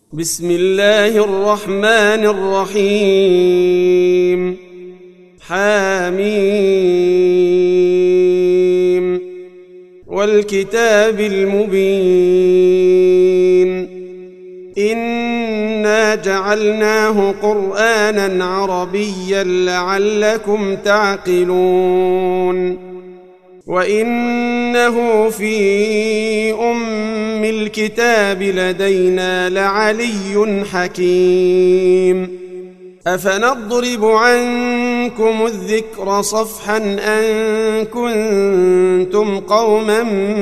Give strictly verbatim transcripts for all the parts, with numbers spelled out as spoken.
بسم الله الرحمن الرحيم. حميم والكتاب المبين إنا جعلناه قرآنا عربيا لعلكم تعقلون وإنه في أم الكتاب لدينا لعلي حكيم أفنضرب عنكم الذكر صفحا أن كنتم قوما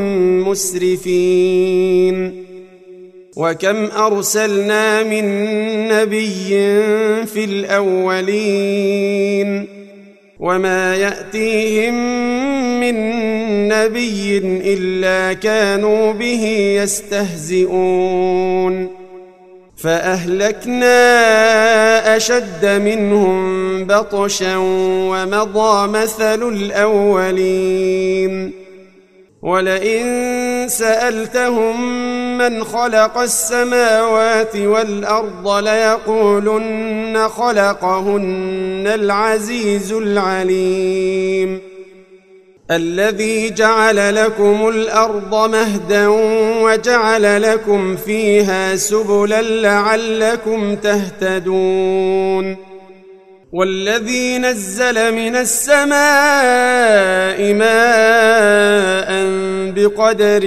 مسرفين وكم أرسلنا من نبي في الأولين وما يأتيهم من نبي إلا كانوا به يستهزئون فأهلكنا أشد منهم بطشا ومضى مثل الأولين ولئن سألتهم من خلق السماوات والأرض ليقولن خلقهن العزيز العليم الذي جعل لكم الأرض مهدا وجعل لكم فيها سبلا لعلكم تهتدون والذي نزل من السماء ماء بقدر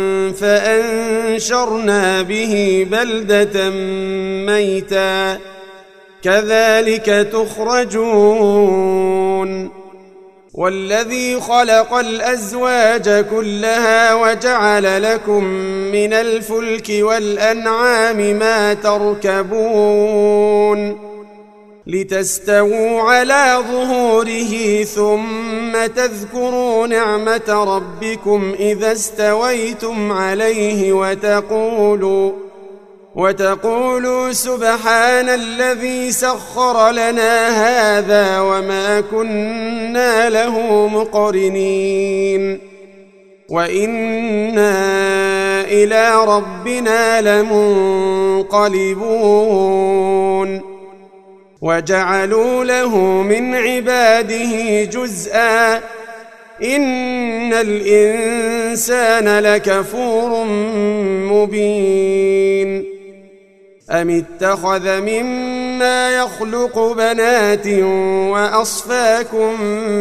فأنشرنا به بلدة ميتا كذلك تخرجون والذي خلق الأزواج كلها وجعل لكم من الفلك والأنعام ما تركبون لتستووا على ظهوره ثم تذكروا نعمة ربكم إذا استويتم عليه وتقولوا وتقولوا سبحان الذي سخر لنا هذا وما كنا له مقرنين وإنا إلى ربنا لمنقلبون وجعلوا له من عباده جزءا إن الإنسان لكفور مبين أم اتخذ مما يخلق بنات وأصفاكم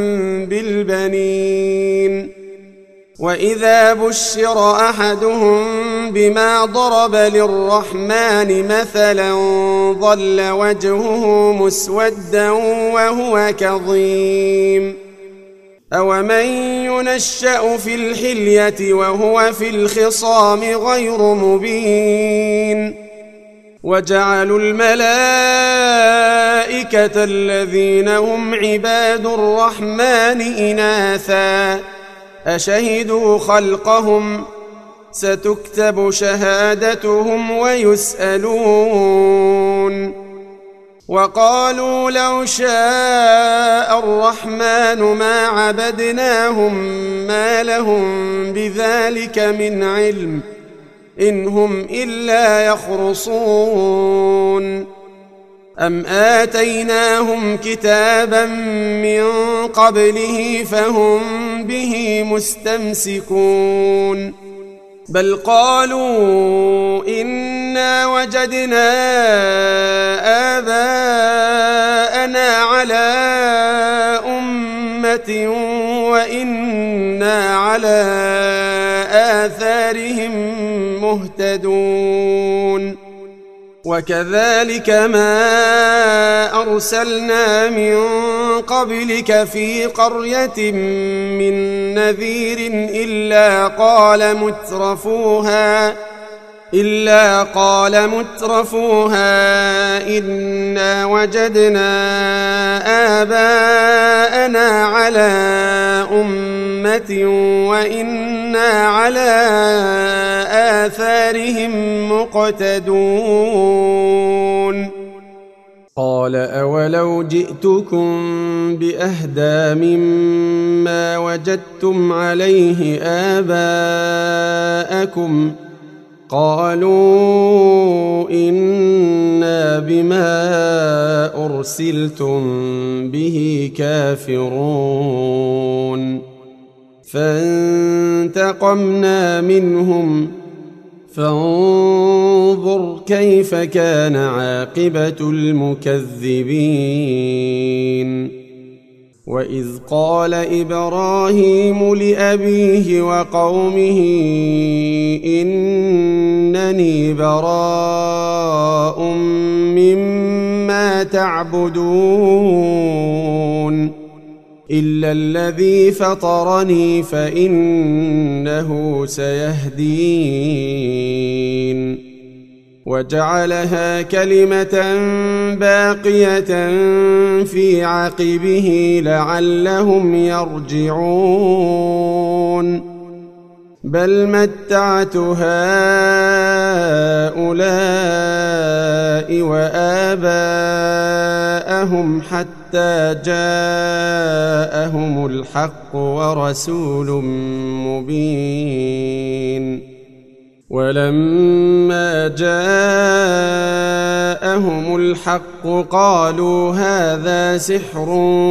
بالبنين وإذا بشر أحدهم بما ضرب للرحمن مثلا ظل وجهه مسودا وهو كظيم أومن ينشأ في الحلية وهو في الخصام غير مبين وجعلوا الملائكة الذين هم عباد الرحمن إناثا أشهدوا خلقهم ستكتب شهادتهم ويسألون وقالوا لو شاء الرحمن ما عبدناهم ما لهم بذلك من علم إن هم إلا يخرصون أم آتيناهم كتابا من قبله فهم به مستمسكون بل قالوا إنا وجدنا آباءنا على أمة وإنا على آثارهم مهتدون وكذلك ما أرسلنا من قبلك في قرية من نذير إلا قال مترفوها إلا قال مترفوها إنا وجدنا آباءنا على أمة وإنا على آثارهم مقتدون قال أولو جئتكم بأهدى مما وجدتم عليه آباءكم قالوا إنا بما أرسلتم به كافرون فانتقمنا منهم فانظر كيف كان عاقبة المكذبين وإذ قال إبراهيم لأبيه وقومه إنني براء مما تعبدون إلا الذي فطرني فإنه سيهدين وجعلها كلمة باقية في عقبه لعلهم يرجعون بل متعت هؤلاء وآباءهم حتى جاءهم الحق ورسول مبين ولما جاءهم الحق قالوا هذا سحر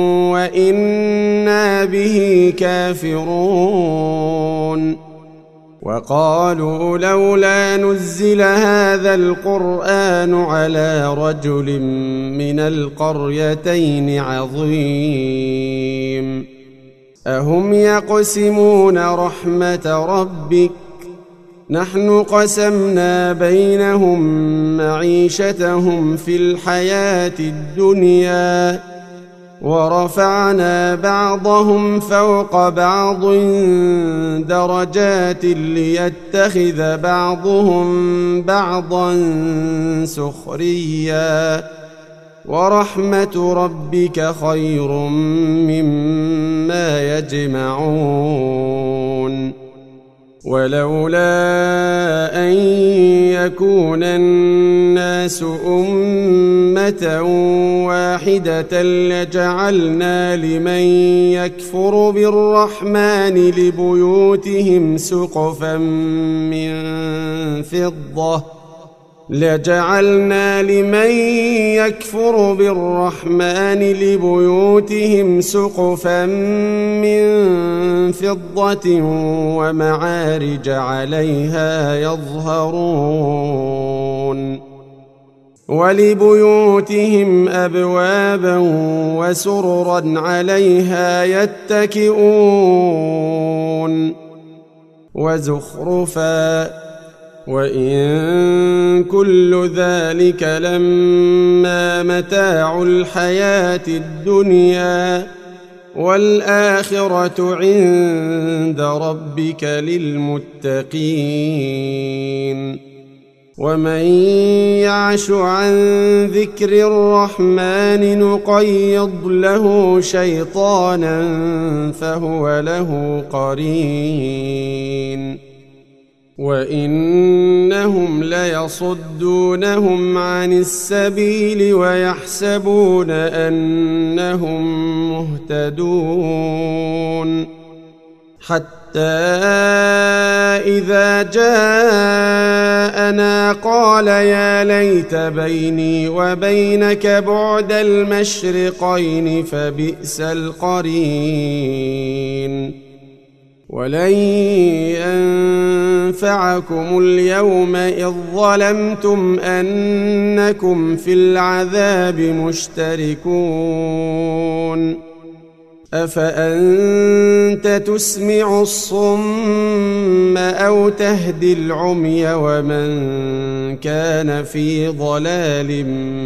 وإنا به كافرون وقالوا لولا نزل هذا القرآن على رجل من القريتين عظيم أهم يقسمون رحمة ربك نحن قسمنا بينهم معيشتهم في الحياة الدنيا ورفعنا بعضهم فوق بعض درجات ليتخذ بعضهم بعضا سخريا ورحمة ربك خير مما يجمعون ولولا أن يكون الناس أمة واحدة لجعلنا لمن يكفر بالرحمن لبيوتهم سقفا من فضة لجعلنا لمن يكفر بالرحمن لبيوتهم سقفا من فضة ومعارج عليها يظهرون ولبيوتهم أبوابا وسررا عليها يتكئون وزخرفا وإن كل ذلك لما متاع الحياة الدنيا والآخرة عند ربك للمتقين ومن يعش عن ذكر الرحمن نقيض له شيطانا فهو له قرين وإنهم ليصدونهم عن السبيل ويحسبون أنهم مهتدون حتى إذا جاءنا قال يا ليت بيني وبينك بعد المشرقين فبئس القرين ولن ينفعكم اليوم إذ ظلمتم أنكم في العذاب مشتركون أفأنت تسمع الصم أو تهدي العمي ومن كان في ضلال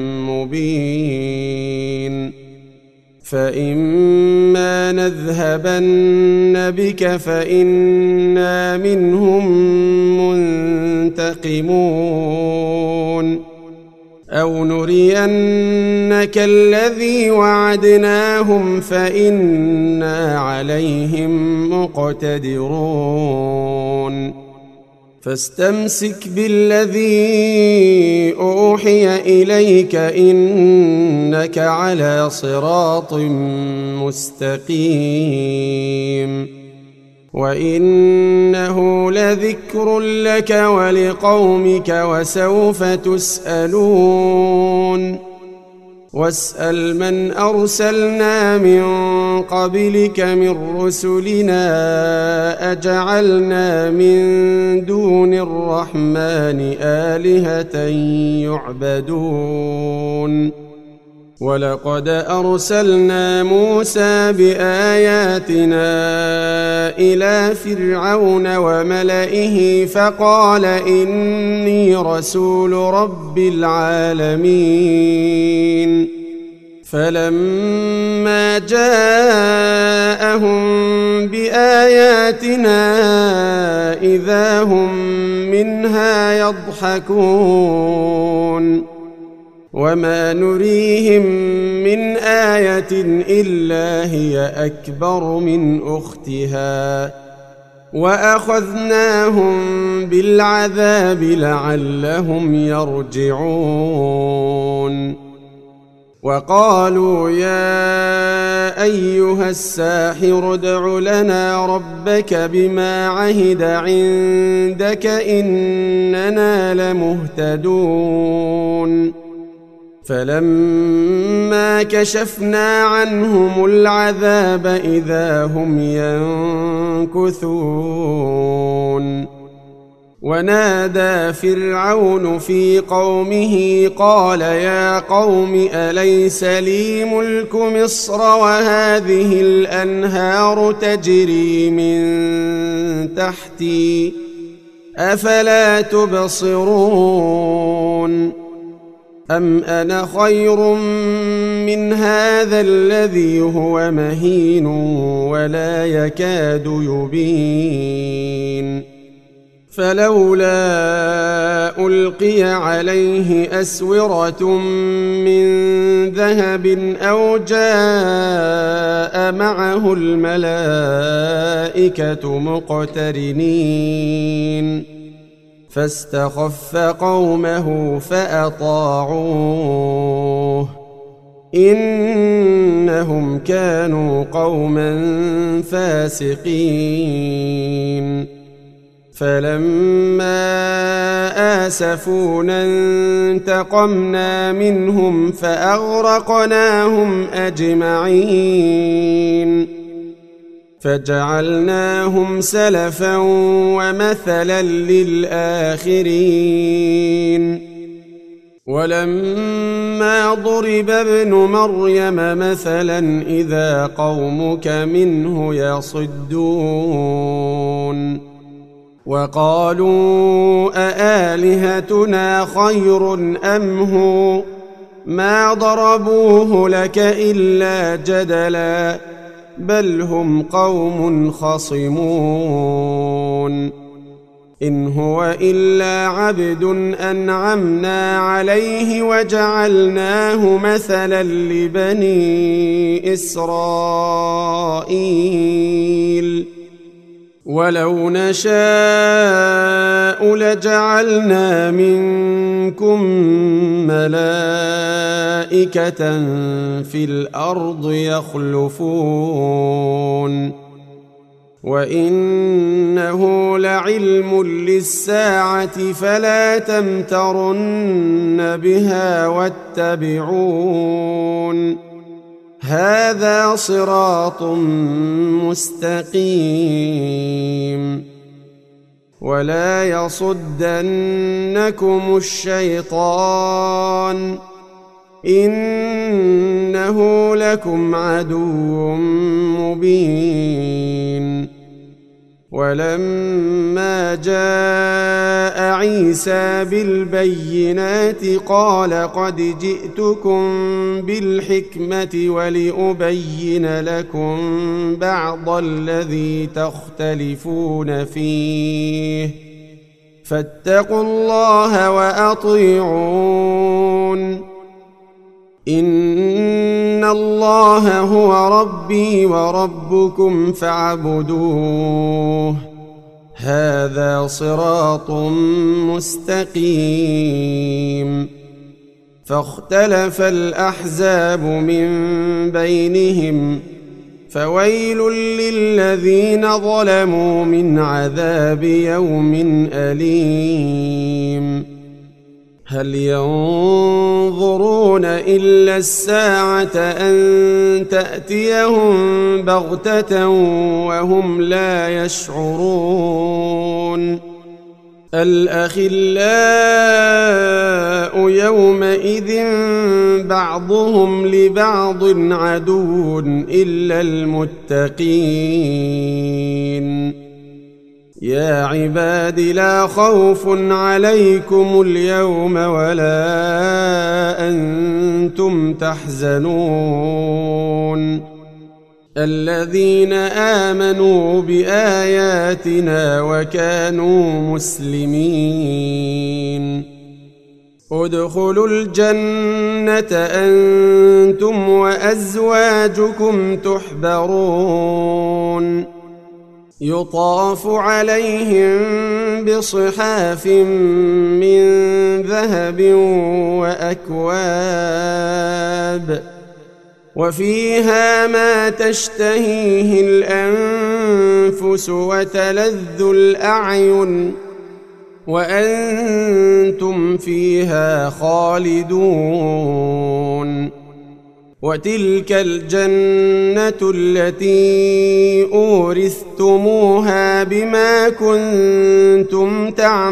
مبين فإما نذهبن بك فإنا منهم منتقمون أو نرينك الذي وعدناهم فإنا عليهم مقتدرون فاستمسك بالذي أوحي إليك إنك على صراط مستقيم وإنه لذكر لك ولقومك وسوف تسألون واسأل من أرسلنا من قبلك من رسلنا أجعلنا من دون الرحمن آلهة يعبدون ولقد أرسلنا موسى بآياتنا إلى فرعون وملئه فقال إني رسول رب العالمين فلما جاءهم بآياتنا إذا هم منها يضحكون وما نريهم من آية إلا هي أكبر من أختها وأخذناهم بالعذاب لعلهم يرجعون وقالوا يا أيها الساحر ادع لنا ربك بما عهد عندك إننا لمهتدون فلما كشفنا عنهم العذاب إذا هم ينكثون ونادى فرعون في قومه قال يا قوم أليس لي ملك مصر وهذه الأنهار تجري من تحتي أفلا تبصرون أم أنا خير من هذا الذي هو مهين ولا يكاد يبين فلولا ألقي عليه أسورة من ذهب أو جاء معه الملائكة مقترنين فاستخف قومه فأطاعوه إنهم كانوا قوما فاسقين فلما آسفونا انتقمنا منهم فأغرقناهم أجمعين فجعلناهم سلفا ومثلا للآخرين ولما ضرب ابن مريم مثلا إذا قومك منه يصدون وقالوا أآلهتنا خير أم هو ما ضربوه لك إلا جدلا بل هم قوم خصمون إن هو إلا عبد أنعمنا عليه وجعلناه مثلا لبني إسرائيل ولو نشاء لجعلنا منكم ملائكة في الأرض يخلفون وإنه لعلم للساعة فلا تمترن بها واتبعون هذا صراط مستقيم ولا يصدنكم الشيطان إنه لكم عدو مبين ولما جاء عيسى بالبينات قال قد جئتكم بالحكمة ولأبين لكم بعض الذي تختلفون فيه فاتقوا الله وأطيعون إن الله هو ربي وربكم فاعبدوه هذا صراط مستقيم فاختلف الأحزاب من بينهم فويل للذين ظلموا من عذاب يوم أليم هل ينظرون إلا الساعة أن تأتيهم بغتة وهم لا يشعرون الأخلاء يومئذ بعضهم لبعض عدو إلا المتقين يا عباد لا خوف عليكم اليوم ولا أنتم تحزنون الذين آمنوا بآياتنا وكانوا مسلمين ادخلوا الجنة أنتم وأزواجكم تحبرون يطاف عليهم بصحاف من ذهب وأكواب وفيها ما تشتهيه الأنفس وتلذ الأعين وأنتم فيها خالدون وتلك الجنة التي أورثتموها بما كنتم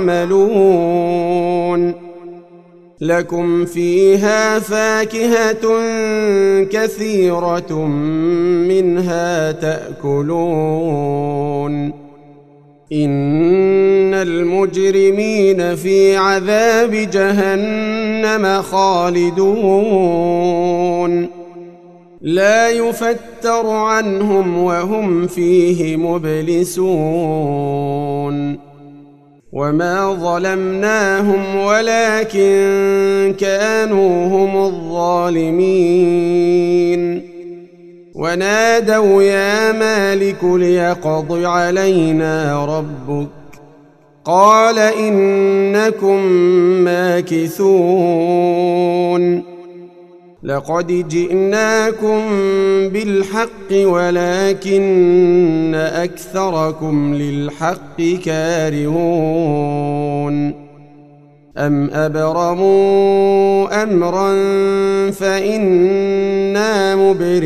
تعملون لكم فيها فاكهة كثيرة منها تأكلون إن المجرمين في عذاب جهنم خالدون لا يفتر عنهم وهم فيه مبلسون وما ظلمناهم ولكن كانوا هم الظالمين ونادوا يا مالك ليقض علينا ربك قال إنكم ماكثون لقد جئناكم بالحق ولكن أكثركم للحق كارهون أم أبرموا أمرا فإنا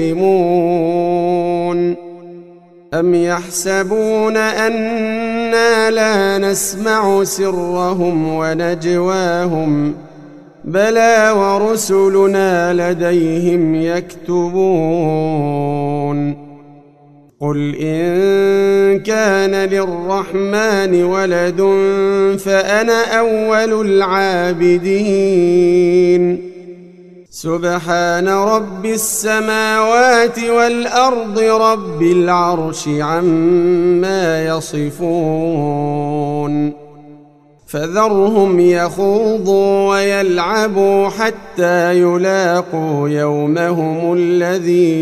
مبرمون أم يحسبون أنا لا نسمع سرهم ونجواهم بلى ورسلنا لديهم يكتبون قل إن كان للرحمن ولد فأنا أول العابدين سبحان رب السماوات والأرض رب العرش عما يصفون فذرهم يخوضوا ويلعبوا حتى يلاقوا يومهم الذي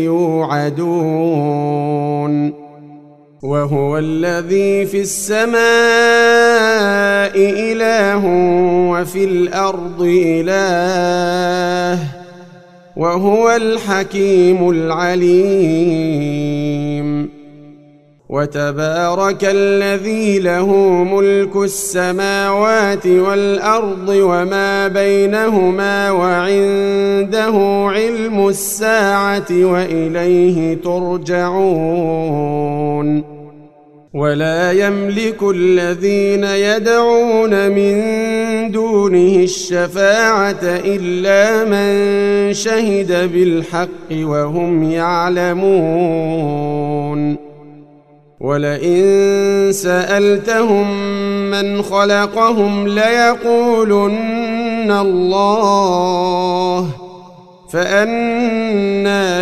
يوعدون وهو الذي في السماء إله وفي الأرض إله وهو الحكيم العليم وتبارك الذي له ملك السماوات والأرض وما بينهما وعنده علم الساعة وإليه ترجعون ولا يملك الذين يدعون من دونه الشفاعة إلا من شهد بالحق وهم يعلمون ولئن سألتهم من خلقهم ليقولن الله فأنى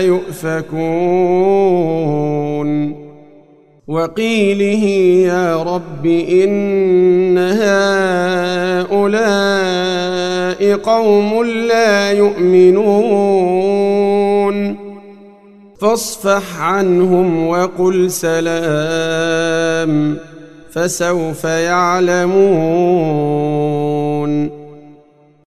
يؤفكون وقيله يا رب إن هؤلاء قوم لا يؤمنون فاصفح عنهم وقل سلام فسوف يعلمون